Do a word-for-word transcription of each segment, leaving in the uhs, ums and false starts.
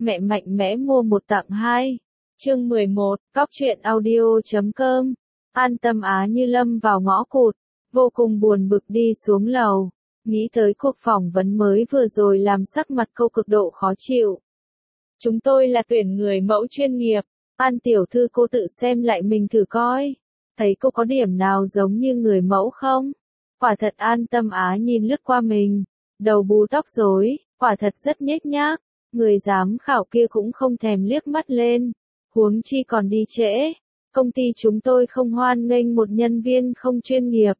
Mẹ mạnh mẽ mua một tặng hai. Chương mười một, Cóc truyện audio chấm com. An Tâm Á như lâm vào ngõ cụt, vô cùng buồn bực đi xuống lầu, nghĩ tới cuộc phỏng vấn mới vừa rồi làm sắc mặt cô cực độ khó chịu. Chúng tôi là tuyển người mẫu chuyên nghiệp, An tiểu thư cô tự xem lại mình thử coi, thấy cô có điểm nào giống như người mẫu không? Quả thật An Tâm Á nhìn lướt qua mình, đầu bù tóc rối, quả thật rất nhếch nhác, người giám khảo kia cũng không thèm liếc mắt lên, huống chi còn đi trễ. Công ty chúng tôi không hoan nghênh một nhân viên không chuyên nghiệp.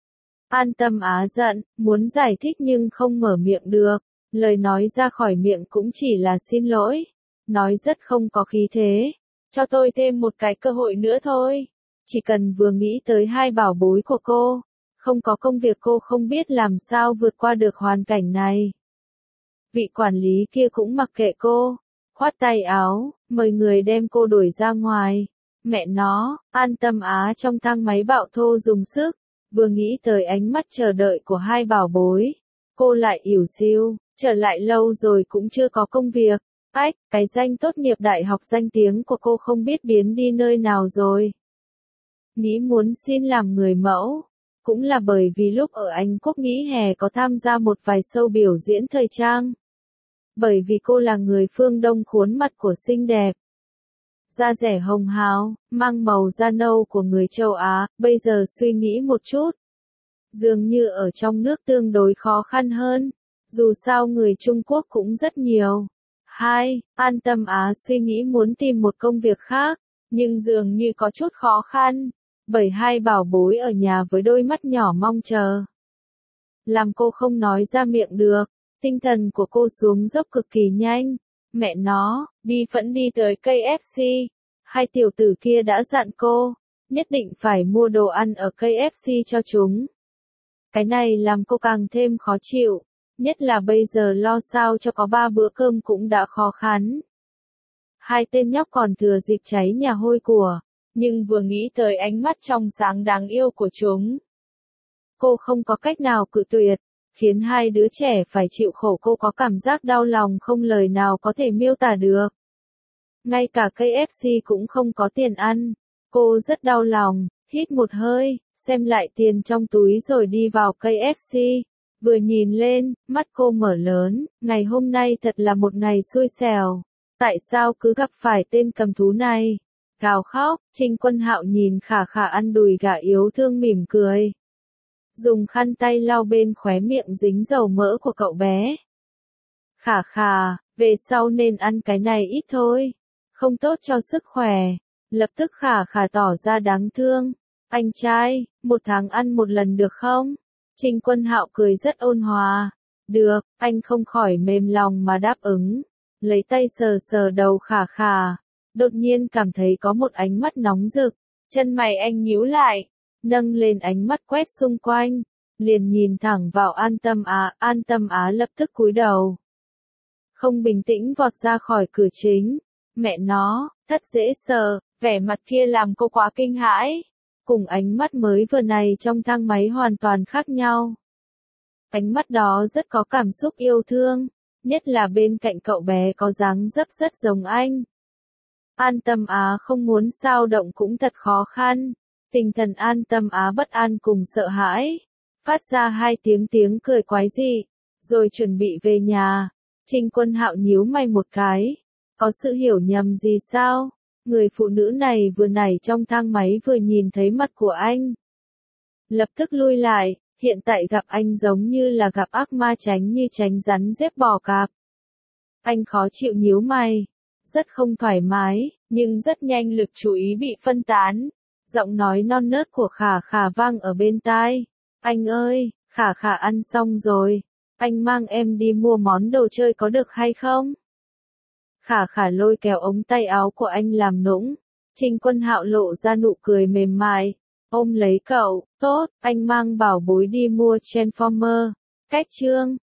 An Tâm Á giận, muốn giải thích nhưng không mở miệng được, lời nói ra khỏi miệng cũng chỉ là xin lỗi, nói rất không có khí thế, cho tôi thêm một cái cơ hội nữa thôi, chỉ cần vừa nghĩ tới hai bảo bối của cô, không có công việc cô không biết làm sao vượt qua được hoàn cảnh này. Vị quản lý kia cũng mặc kệ cô, khoát tay áo, mời người đem cô đuổi ra ngoài. Mẹ nó, An Tâm Á trong thang máy bạo thô dùng sức, vừa nghĩ tới ánh mắt chờ đợi của hai bảo bối, cô lại ỉu xìu, trở lại lâu rồi cũng chưa có công việc, ách, cái danh tốt nghiệp đại học danh tiếng của cô không biết biến đi nơi nào rồi. Nghĩ muốn xin làm người mẫu, cũng là bởi vì lúc ở Anh Quốc nghỉ hè có tham gia một vài show biểu diễn thời trang. Bởi vì cô là người phương Đông khuôn mặt của xinh đẹp. Da rẻ hồng hào, mang màu da nâu của người châu Á, bây giờ suy nghĩ một chút. Dường như ở trong nước tương đối khó khăn hơn, dù sao người Trung Quốc cũng rất nhiều. Hai, An Tâm Á suy nghĩ muốn tìm một công việc khác, nhưng dường như có chút khó khăn, bởi hai bảo bối ở nhà với đôi mắt nhỏ mong chờ. Làm cô không nói ra miệng được, tinh thần của cô xuống dốc cực kỳ nhanh. Mẹ nó, đi phẫn đi tới ca ép xê, hai tiểu tử kia đã dặn cô, nhất định phải mua đồ ăn ở ca ép xê cho chúng. Cái này làm cô càng thêm khó chịu, nhất là bây giờ lo sao cho có ba bữa cơm cũng đã khó khăn. Hai tên nhóc còn thừa dịp cháy nhà hôi của, nhưng vừa nghĩ tới ánh mắt trong sáng đáng yêu của chúng. Cô không có cách nào cự tuyệt. Khiến hai đứa trẻ phải chịu khổ, cô có cảm giác đau lòng không lời nào có thể miêu tả được. Ngay cả ca ép xê cũng không có tiền ăn. Cô rất đau lòng, hít một hơi, xem lại tiền trong túi rồi đi vào ca ép xê. Vừa nhìn lên, mắt cô mở lớn, ngày hôm nay thật là một ngày xui xẻo. Tại sao cứ gặp phải tên cầm thú này? Gào khóc, Trình Quân Hạo nhìn Khả Khả ăn đùi gà yêu thương mỉm cười. Dùng khăn tay lau bên khóe miệng dính dầu mỡ của cậu bé. Khả Khả, về sau nên ăn cái này ít thôi, không tốt cho sức khỏe. Lập tức Khả Khả tỏ ra đáng thương. Anh trai, một tháng ăn một lần được không? Trình Quân Hạo cười rất ôn hòa. Được, anh không khỏi mềm lòng mà đáp ứng. Lấy tay sờ sờ đầu Khả Khả. Đột nhiên cảm thấy có một ánh mắt nóng rực. Chân mày anh nhíu lại. Nâng lên ánh mắt quét xung quanh, liền nhìn thẳng vào An Tâm Á, An Tâm Á lập tức cúi đầu. Không bình tĩnh vọt ra khỏi cửa chính, mẹ nó, thật dễ sợ, vẻ mặt kia làm cô quá kinh hãi, cùng ánh mắt mới vừa này trong thang máy hoàn toàn khác nhau. Ánh mắt đó rất có cảm xúc yêu thương, nhất là bên cạnh cậu bé có dáng dấp rất giống anh. An Tâm Á không muốn xao động cũng thật khó khăn. Tinh thần An Tâm Á bất an cùng sợ hãi, phát ra hai tiếng tiếng cười quái dị, rồi chuẩn bị về nhà. Trình Quân Hạo nhíu mày một cái, có sự hiểu nhầm gì sao? Người phụ nữ này vừa nãy trong thang máy vừa nhìn thấy mặt của anh. Lập tức lui lại, hiện tại gặp anh giống như là gặp ác ma tránh như tránh rắn rết bò cạp. Anh khó chịu nhíu mày, rất không thoải mái, nhưng rất nhanh lực chú ý bị phân tán. Giọng nói non nớt của Khả Khả vang ở bên tai. Anh ơi, Khả Khả ăn xong rồi. Anh mang em đi mua món đồ chơi có được hay không? Khả Khả lôi kéo ống tay áo của anh làm nũng. Trình Quân Hạo lộ ra nụ cười mềm mại. Ôm lấy cậu, tốt, anh mang bảo bối đi mua Transformer. Cách chương,